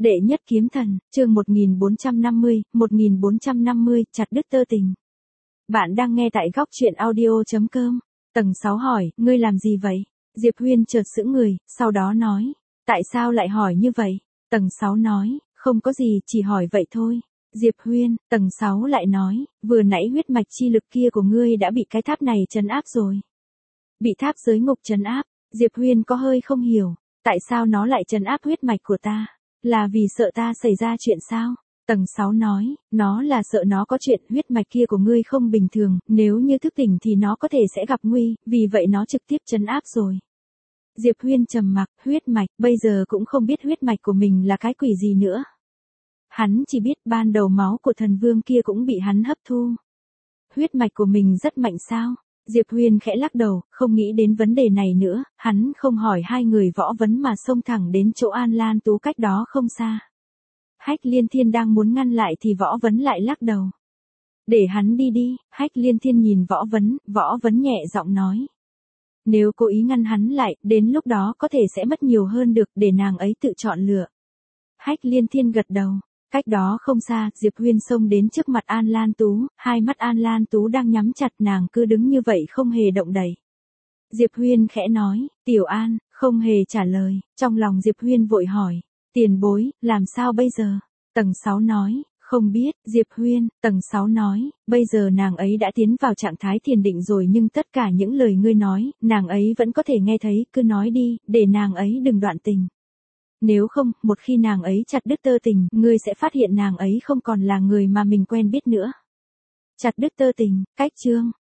Đệ nhất kiếm thần, chương 1450, chặt đứt tơ tình. Bạn đang nghe tại góc truyện audio.com. Tầng 6 hỏi, ngươi làm gì vậy? Diệp Huyên chợt sững người, sau đó nói, tại sao lại hỏi như vậy? Tầng 6 nói, không có gì, chỉ hỏi vậy thôi. Diệp Huyên, tầng 6 lại nói, vừa nãy huyết mạch chi lực kia của ngươi đã bị cái tháp này trấn áp rồi. Bị tháp giới ngục trấn áp, Diệp Huyên có hơi không hiểu, tại sao nó lại trấn áp huyết mạch của ta? Là vì sợ ta xảy ra chuyện sao? Tầng 6 nói, nó là sợ nó có chuyện huyết mạch kia của ngươi không bình thường, nếu như thức tỉnh thì nó có thể sẽ gặp nguy, vì vậy nó trực tiếp trấn áp rồi. Diệp Huyên trầm mặc, huyết mạch, bây giờ cũng không biết huyết mạch của mình là cái quỷ gì nữa. Hắn chỉ biết ban đầu máu của thần vương kia cũng bị hắn hấp thu. Huyết mạch của mình rất mạnh sao? Diệp Huyên khẽ lắc đầu, không nghĩ đến vấn đề này nữa, hắn không hỏi hai người võ vấn mà xông thẳng đến chỗ An Lan Tú cách đó không xa. Hách Liên Thiên đang muốn ngăn lại thì võ vấn lại lắc đầu. Để hắn đi đi, Hách Liên Thiên nhìn võ vấn nhẹ giọng nói. Nếu cố ý ngăn hắn lại, đến lúc đó có thể sẽ mất nhiều hơn được để nàng ấy tự chọn lựa. Hách Liên Thiên gật đầu. Cách đó không xa, Diệp Huyên xông đến trước mặt An Lan Tú, hai mắt An Lan Tú đang nhắm chặt, nàng cứ đứng như vậy không hề động đậy. Diệp Huyên khẽ nói, Tiểu An, không hề trả lời, trong lòng Diệp Huyên vội hỏi, tiền bối, làm sao bây giờ? Tầng 6 nói, không biết, Diệp Huyên, tầng 6 nói, bây giờ nàng ấy đã tiến vào trạng thái thiền định rồi nhưng tất cả những lời ngươi nói, nàng ấy vẫn có thể nghe thấy, cứ nói đi, để nàng ấy đừng đoạn tình. Nếu không, một khi nàng ấy chặt đứt tơ tình, ngươi sẽ phát hiện nàng ấy không còn là người mà mình quen biết nữa. Chặt đứt tơ tình, cách chương.